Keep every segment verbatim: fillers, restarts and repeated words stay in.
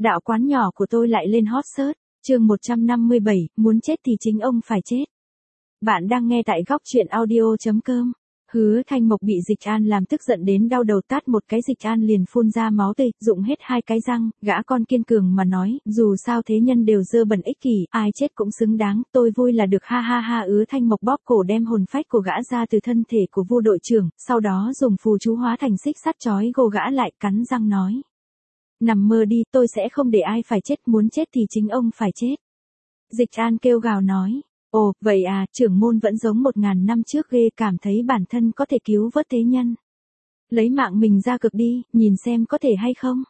Đạo quán nhỏ của tôi lại lên hot search. Chương một trăm năm mươi bảy, muốn chết thì chính ông phải chết. Bạn đang nghe tại góc truyện audio chấm com. Hứa Thanh Mộc bị Dịch An làm tức giận đến đau đầu, tát một cái Dịch An liền phun ra máu tươi, rụng hết hai cái răng, gã con kiên cường mà nói, dù sao thế nhân đều dơ bẩn ích kỷ, ai chết cũng xứng đáng, tôi vui là được, ha ha ha. Hứa Thanh Mộc bóp cổ đem hồn phách của gã ra từ thân thể của Vu đội trưởng, sau đó dùng phù chú hóa thành xích sắt trói gô gã lại, cắn răng nói. Nằm mơ đi, tôi sẽ không để ai phải chết, muốn chết thì chính ông phải chết. Dịch An kêu gào nói. Ồ, vậy à, trưởng môn vẫn giống một ngàn năm trước, ghê, cảm thấy bản thân có thể cứu vớt thế nhân. Lấy mạng mình ra cực đi, nhìn xem có thể hay không.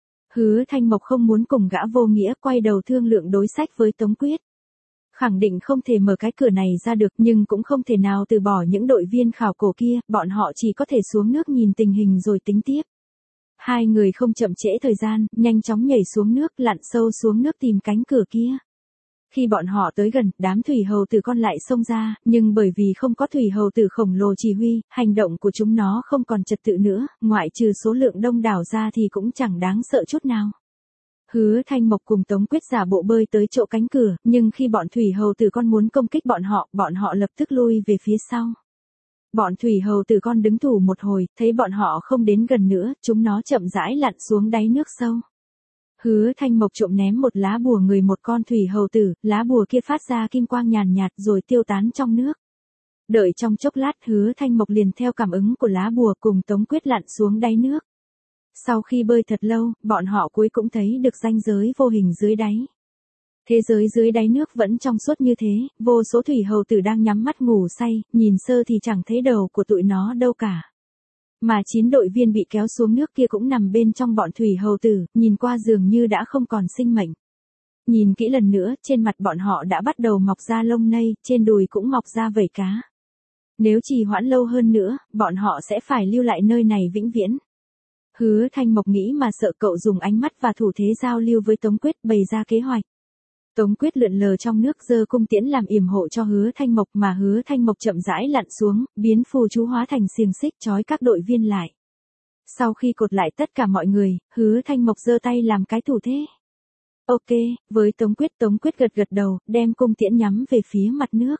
Hứa Thanh Mộc không muốn cùng gã vô nghĩa, quay đầu thương lượng đối sách với Tống Quyết. Khẳng định không thể mở cái cửa này ra được, nhưng cũng không thể nào từ bỏ những đội viên khảo cổ kia, bọn họ chỉ có thể xuống nước nhìn tình hình rồi tính tiếp. Hai người không chậm trễ thời gian, nhanh chóng nhảy xuống nước, lặn sâu xuống nước tìm cánh cửa kia. Khi bọn họ tới gần, đám thủy hầu tử con lại xông ra, nhưng bởi vì không có thủy hầu tử khổng lồ chỉ huy, hành động của chúng nó không còn trật tự nữa, ngoại trừ số lượng đông đảo ra thì cũng chẳng đáng sợ chút nào. Hứa Thanh Mộc cùng Tống Quyết giả bộ bơi tới chỗ cánh cửa, nhưng khi bọn thủy hầu tử con muốn công kích bọn họ, bọn họ lập tức lui về phía sau. Bọn thủy hầu tử con đứng thủ một hồi, thấy bọn họ không đến gần nữa, chúng nó chậm rãi lặn xuống đáy nước sâu. Hứa Thanh Mộc trộm ném một lá bùa người một con thủy hầu tử, lá bùa kia phát ra kim quang nhàn nhạt rồi tiêu tán trong nước. Đợi trong chốc lát, Hứa Thanh Mộc liền theo cảm ứng của lá bùa cùng Tống Quyết lặn xuống đáy nước. Sau khi bơi thật lâu, bọn họ cuối cũng thấy được ranh giới vô hình dưới đáy. Thế giới dưới đáy nước vẫn trong suốt như thế, vô số thủy hầu tử đang nhắm mắt ngủ say, nhìn sơ thì chẳng thấy đầu của tụi nó đâu cả. Mà chín đội viên bị kéo xuống nước kia cũng nằm bên trong bọn thủy hầu tử, nhìn qua dường như đã không còn sinh mệnh. Nhìn kỹ lần nữa, trên mặt bọn họ đã bắt đầu mọc ra lông nây, trên đùi cũng mọc ra vảy cá. Nếu trì hoãn lâu hơn nữa, bọn họ sẽ phải lưu lại nơi này vĩnh viễn. Hứa Thanh Mộc nghĩ mà sợ, cậu dùng ánh mắt và thủ thế giao lưu với Tống Quyết, bày ra kế hoạch. Tống Quyết lượn lờ trong nước, giơ cung tiễn làm yểm hộ cho Hứa Thanh Mộc, mà Hứa Thanh Mộc chậm rãi lặn xuống, biến phù chú hóa thành xiềng xích trói các đội viên lại. Sau khi cột lại tất cả mọi người, Hứa Thanh Mộc giơ tay làm cái thủ thế. Ok, với Tống Quyết, Tống Quyết gật gật đầu, đem cung tiễn nhắm về phía mặt nước.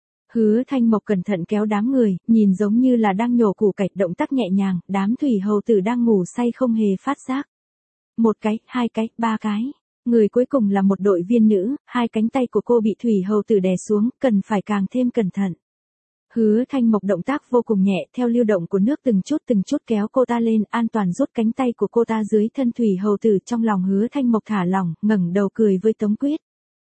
Hứa Thanh Mộc cẩn thận kéo đám người, nhìn giống như là đang nhổ củ cải, động tác nhẹ nhàng, đám thủy hầu tử đang ngủ say không hề phát giác. Một cái, hai cái, ba cái. Người cuối cùng là một đội viên nữ, hai cánh tay của cô bị thủy hầu tử đè xuống, cần phải càng thêm cẩn thận. Hứa Thanh Mộc động tác vô cùng nhẹ, theo lưu động của nước từng chút từng chút kéo cô ta lên, an toàn rút cánh tay của cô ta dưới thân thủy hầu tử. Trong lòng Hứa Thanh Mộc thả lỏng, ngẩng đầu cười với Tống Quyết.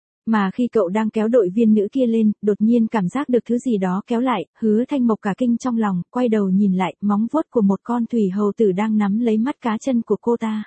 Mà khi cậu đang kéo đội viên nữ kia lên, đột nhiên cảm giác được thứ gì đó kéo lại, Hứa Thanh Mộc cả kinh trong lòng, quay đầu nhìn lại, móng vuốt của một con thủy hầu tử đang nắm lấy mắt cá chân của cô ta.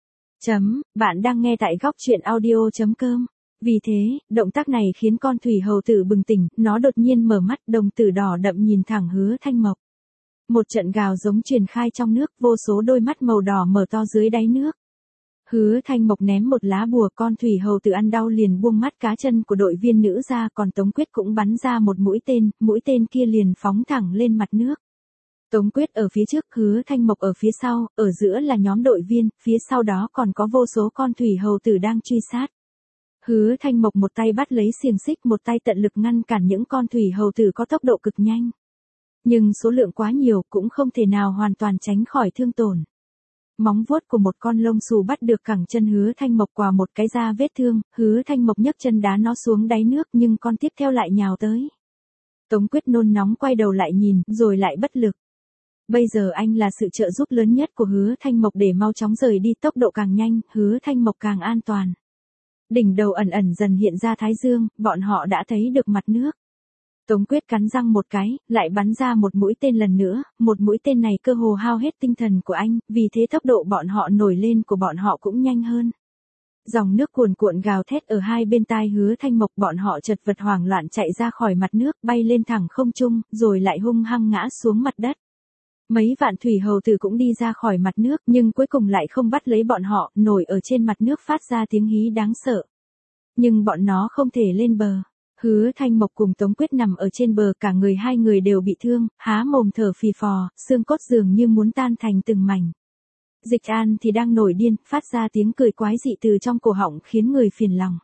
Chấm, bạn đang nghe tại góc truyện audio chấm com. Vì thế, động tác này khiến con thủy hầu tử bừng tỉnh, nó đột nhiên mở mắt, đồng tử đỏ đậm nhìn thẳng Hứa Thanh Mộc. Một trận gào giống truyền khai trong nước, vô số đôi mắt màu đỏ mở to dưới đáy nước. Hứa Thanh Mộc ném một lá bùa, con thủy hầu tử ăn đau liền buông mắt cá chân của đội viên nữ ra, còn Tống Quyết cũng bắn ra một mũi tên, mũi tên kia liền phóng thẳng lên mặt nước. Tống Quyết ở phía trước, Hứa Thanh Mộc ở phía sau, ở giữa là nhóm đội viên, phía sau đó còn có vô số con thủy hầu tử đang truy sát. Hứa Thanh Mộc một tay bắt lấy xiềng xích, một tay tận lực ngăn cản những con thủy hầu tử có tốc độ cực nhanh. Nhưng số lượng quá nhiều, cũng không thể nào hoàn toàn tránh khỏi thương tổn. Móng vuốt của một con lông xù bắt được cẳng chân Hứa Thanh Mộc qua một cái da vết thương, Hứa Thanh Mộc nhấc chân đá nó xuống đáy nước, nhưng con tiếp theo lại nhào tới. Tống Quyết nôn nóng quay đầu lại nhìn, rồi lại bất lực. Bây giờ anh là sự trợ giúp lớn nhất của Hứa Thanh Mộc để mau chóng rời đi, tốc độ càng nhanh, Hứa Thanh Mộc càng an toàn. Đỉnh đầu ẩn ẩn dần hiện ra thái dương, bọn họ đã thấy được mặt nước. Tống Quyết cắn răng một cái, lại bắn ra một mũi tên lần nữa, một mũi tên này cơ hồ hao hết tinh thần của anh, vì thế tốc độ bọn họ nổi lên của bọn họ cũng nhanh hơn. Dòng nước cuồn cuộn gào thét ở hai bên tai Hứa Thanh Mộc, bọn họ chật vật hoảng loạn chạy ra khỏi mặt nước, bay lên thẳng không trung, rồi lại hung hăng ngã xuống mặt đất. Mấy vạn thủy hầu tử cũng đi ra khỏi mặt nước, nhưng cuối cùng lại không bắt lấy bọn họ, nổi ở trên mặt nước phát ra tiếng hí đáng sợ. Nhưng bọn nó không thể lên bờ. Hứa Thanh Mộc cùng Tống Quyết nằm ở trên bờ, cả người hai người đều bị thương, há mồm thở phì phò, xương cốt dường như muốn tan thành từng mảnh. Dịch An thì đang nổi điên, phát ra tiếng cười quái dị từ trong cổ họng khiến người phiền lòng.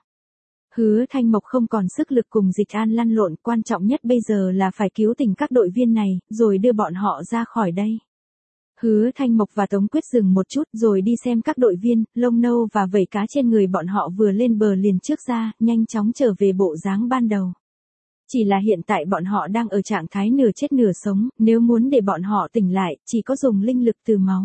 Hứa Thanh Mộc không còn sức lực cùng Dịch An lăn lộn, quan trọng nhất bây giờ là phải cứu tỉnh các đội viên này, rồi đưa bọn họ ra khỏi đây. Hứa Thanh Mộc và Tống Quyết dừng một chút rồi đi xem các đội viên, lông nâu và vảy cá trên người bọn họ vừa lên bờ liền trước ra, nhanh chóng trở về bộ dáng ban đầu. Chỉ là hiện tại bọn họ đang ở trạng thái nửa chết nửa sống, nếu muốn để bọn họ tỉnh lại, chỉ có dùng linh lực từ máu.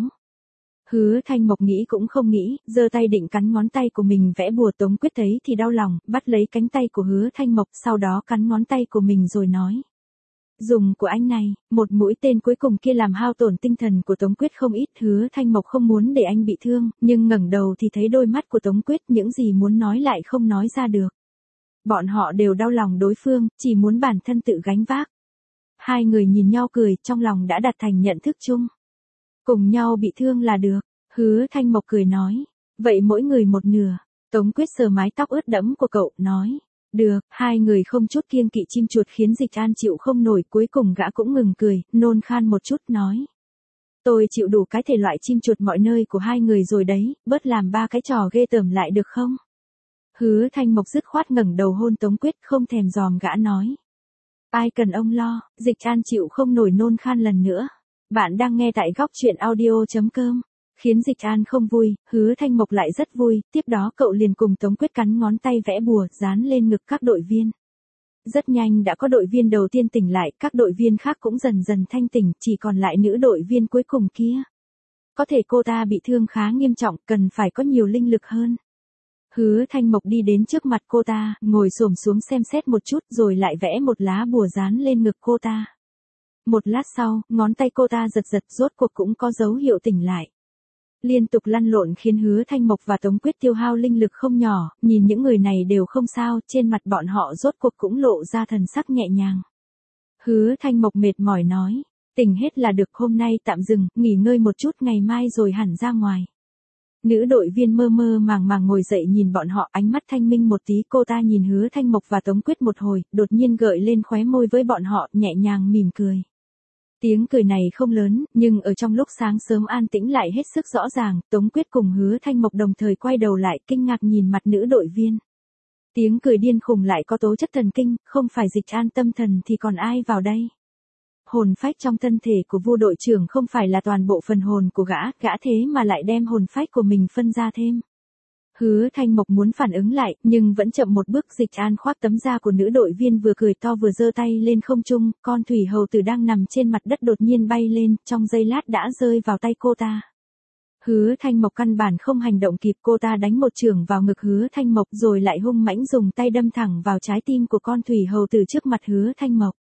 Hứa Thanh Mộc nghĩ cũng không nghĩ, giơ tay định cắn ngón tay của mình vẽ bùa. Tống Quyết thấy thì đau lòng, bắt lấy cánh tay của Hứa Thanh Mộc, sau đó cắn ngón tay của mình rồi nói. Dùng của anh này, một mũi tên cuối cùng kia làm hao tổn tinh thần của Tống Quyết không ít. Hứa Thanh Mộc không muốn để anh bị thương, nhưng ngẩng đầu thì thấy đôi mắt của Tống Quyết, những gì muốn nói lại không nói ra được. Bọn họ đều đau lòng đối phương, chỉ muốn bản thân tự gánh vác. Hai người nhìn nhau cười, trong lòng đã đạt thành nhận thức chung. Cùng nhau bị thương là được. Hứa Thanh Mộc cười nói. Vậy mỗi người một nửa. Tống Quyết sờ mái tóc ướt đẫm của cậu, nói. Được, hai người không chút kiêng kỵ chim chuột khiến Dịch An chịu không nổi, cuối cùng gã cũng ngừng cười, nôn khan một chút, nói. Tôi chịu đủ cái thể loại chim chuột mọi nơi của hai người rồi đấy, bớt làm ba cái trò ghê tởm lại được không? Hứa Thanh Mộc dứt khoát ngẩng đầu hôn Tống Quyết, không thèm dòm gã nói. Ai cần ông lo. Dịch An chịu không nổi nôn khan lần nữa. Bạn đang nghe tại góc truyện audio chấm com. Khiến Dịch An không vui, Hứa Thanh Mộc lại rất vui, tiếp đó cậu liền cùng Tống Quyết cắn ngón tay vẽ bùa, dán lên ngực các đội viên. Rất nhanh đã có đội viên đầu tiên tỉnh lại, các đội viên khác cũng dần dần thanh tỉnh, chỉ còn lại nữ đội viên cuối cùng kia. Có thể cô ta bị thương khá nghiêm trọng, cần phải có nhiều linh lực hơn. Hứa Thanh Mộc đi đến trước mặt cô ta, ngồi xổm xuống xem xét một chút rồi lại vẽ một lá bùa dán lên ngực cô ta. Một lát sau, ngón tay cô ta giật giật, rốt cuộc cũng có dấu hiệu tỉnh lại. Liên tục lăn lộn khiến Hứa Thanh Mộc và Tống Quyết tiêu hao linh lực không nhỏ, nhìn những người này đều không sao, trên mặt bọn họ rốt cuộc cũng lộ ra thần sắc nhẹ nhàng. Hứa Thanh Mộc mệt mỏi nói, tỉnh hết là được, hôm nay tạm dừng, nghỉ ngơi một chút, ngày mai rồi hẳn ra ngoài. Nữ đội viên mơ mơ màng màng ngồi dậy nhìn bọn họ, ánh mắt thanh minh một tí, cô ta nhìn Hứa Thanh Mộc và Tống Quyết một hồi, đột nhiên gợi lên khóe môi với bọn họ, nhẹ nhàng mỉm cười. Tiếng cười này không lớn, nhưng ở trong lúc sáng sớm an tĩnh lại hết sức rõ ràng. Tống Quyết cùng Hứa Thanh Mộc đồng thời quay đầu lại, kinh ngạc nhìn mặt nữ đội viên. Tiếng cười điên khùng lại có tố chất thần kinh, không phải Dịch An tâm thần thì còn ai vào đây. Hồn phách trong thân thể của Vu đội trưởng không phải là toàn bộ phần hồn của gã, gã thế mà lại đem hồn phách của mình phân ra thêm. Hứa Thanh Mộc muốn phản ứng lại, nhưng vẫn chậm một bước. Dịch An khoác tấm da của nữ đội viên vừa cười to vừa giơ tay lên không trung, con thủy hầu tử đang nằm trên mặt đất đột nhiên bay lên, trong giây lát đã rơi vào tay cô ta. Hứa Thanh Mộc căn bản không hành động kịp, cô ta đánh một chưởng vào ngực Hứa Thanh Mộc rồi lại hung mãnh dùng tay đâm thẳng vào trái tim của con thủy hầu tử trước mặt Hứa Thanh Mộc.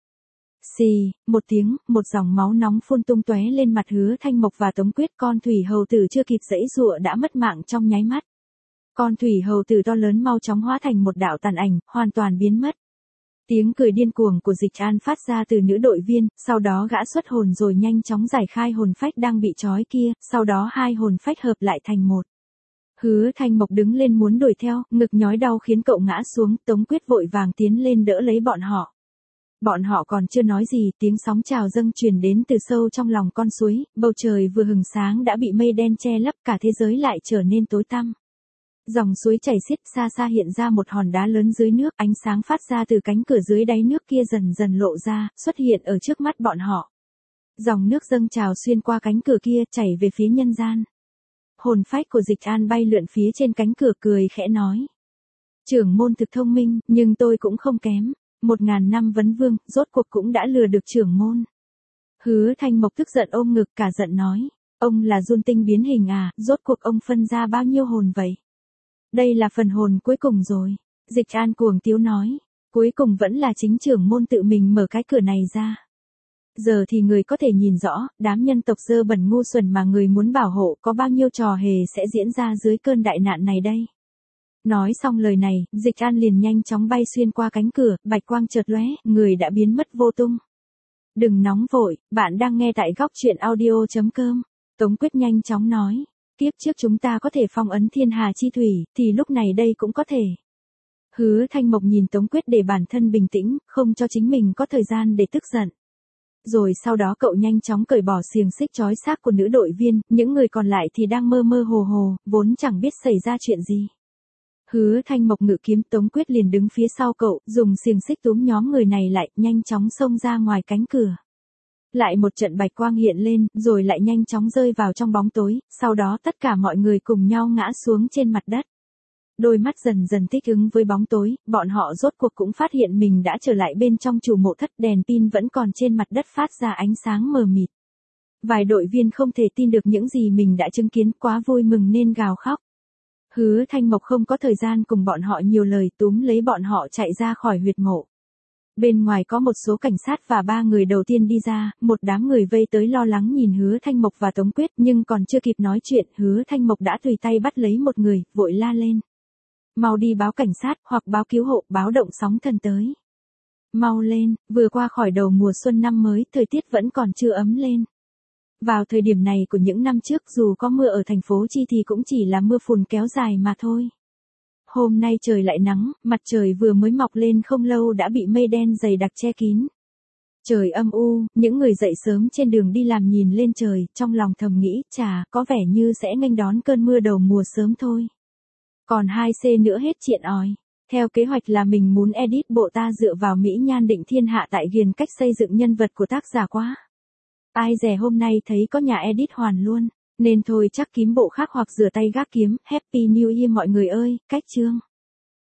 Xì, một tiếng, một dòng máu nóng phun tung tóe lên mặt Hứa Thanh Mộc và Tống Quyết, con thủy hầu tử chưa kịp giãy giụa đã mất mạng trong nháy mắt. Con thủy hầu tử to lớn mau chóng hóa thành một đạo tàn ảnh, hoàn toàn biến mất. Tiếng cười điên cuồng của Dịch An phát ra từ nữ đội viên, sau đó gã xuất hồn rồi nhanh chóng giải khai hồn phách đang bị trói kia, sau đó hai hồn phách hợp lại thành một. Hứa Thanh Mộc đứng lên muốn đuổi theo, ngực nhói đau khiến cậu ngã xuống, Tống Quyết vội vàng tiến lên đỡ lấy bọn họ. Bọn họ còn chưa nói gì, tiếng sóng trào dâng truyền đến từ sâu trong lòng con suối, bầu trời vừa hừng sáng đã bị mây đen che lấp, cả thế giới lại trở nên tối tăm. Dòng suối chảy xiết, xa xa hiện ra một hòn đá lớn dưới nước, ánh sáng phát ra từ cánh cửa dưới đáy nước kia dần dần lộ ra, xuất hiện ở trước mắt bọn họ. Dòng nước dâng trào xuyên qua cánh cửa kia, chảy về phía nhân gian. Hồn phách của Dịch An bay lượn phía trên cánh cửa, cười khẽ nói. Trưởng môn thực thông minh, nhưng tôi cũng không kém. Một ngàn năm vấn vương, rốt cuộc cũng đã lừa được trưởng môn. Hứa Thanh Mộc tức giận ôm ngực cả giận nói. Ông là Jun tinh biến hình à, rốt cuộc ông phân ra bao nhiêu hồn vậy? Đây là phần hồn cuối cùng rồi. Dịch An cuồng tiếu nói. Cuối cùng vẫn là chính trưởng môn tự mình mở cái cửa này ra. Giờ thì người có thể nhìn rõ, đám nhân tộc dơ bẩn ngu xuẩn mà người muốn bảo hộ có bao nhiêu trò hề sẽ diễn ra dưới cơn đại nạn này đây. Nói xong lời này, Dịch An liền nhanh chóng bay xuyên qua cánh cửa, bạch quang chợt lóe, người đã biến mất vô tung. Đừng nóng vội, bạn đang nghe tại góc truyện audio chấm com. Tống Quyết nhanh chóng nói. Kiếp trước chúng ta có thể phong ấn thiên hà chi thủy, thì lúc này đây cũng có thể. Hứa Thanh Mộc nhìn Tống Quyết để bản thân bình tĩnh, không cho chính mình có thời gian để tức giận. rồi sau đó cậu nhanh chóng cởi bỏ xiềng xích trói xác của nữ đội viên, những người còn lại thì đang mơ mơ hồ hồ, vốn chẳng biết xảy ra chuyện gì. Hứa Thanh Mộc ngự kiếm, Tống Quyết liền đứng phía sau cậu, dùng xiềng xích túm nhóm người này lại, nhanh chóng xông ra ngoài cánh cửa. Lại một trận bạch quang hiện lên, rồi lại nhanh chóng rơi vào trong bóng tối, sau đó tất cả mọi người cùng nhau ngã xuống trên mặt đất. Đôi mắt dần dần thích ứng với bóng tối, bọn họ rốt cuộc cũng phát hiện mình đã trở lại bên trong chủ mộ thất, đèn pin vẫn còn trên mặt đất phát ra ánh sáng mờ mịt. Vài đội viên không thể tin được những gì mình đã chứng kiến, quá vui mừng nên gào khóc. Hứa Thanh Mộc không có thời gian cùng bọn họ nhiều lời, túm lấy bọn họ chạy ra khỏi huyệt mộ. Bên ngoài có một số cảnh sát và ba người đầu tiên đi ra, một đám người vây tới lo lắng nhìn Hứa Thanh Mộc và Tống Quyết, nhưng còn chưa kịp nói chuyện, Hứa Thanh Mộc đã tùy tay bắt lấy một người, vội la lên. Mau đi báo cảnh sát, hoặc báo cứu hộ, báo động sóng thần tới. Mau lên, vừa qua khỏi đầu mùa xuân năm mới, thời tiết vẫn còn chưa ấm lên. Vào thời điểm này của những năm trước, dù có mưa ở thành phố Chi thì cũng chỉ là mưa phùn kéo dài mà thôi. Hôm nay trời lại nắng, mặt trời vừa mới mọc lên không lâu đã bị mây đen dày đặc che kín. Trời âm u, những người dậy sớm trên đường đi làm nhìn lên trời, trong lòng thầm nghĩ, chà, có vẻ như sẽ nghênh đón cơn mưa đầu mùa sớm thôi. Còn hai xê nữa hết chuyện ỏi. Theo kế hoạch là mình muốn edit bộ ta dựa vào mỹ nhan định thiên hạ tại ghiền cách xây dựng nhân vật của tác giả quá. Ai dè hôm nay thấy có nhà edit hoàn luôn, nên thôi chắc kiếm bộ khác hoặc rửa tay gác kiếm. Happy New Year mọi người ơi, cách chương.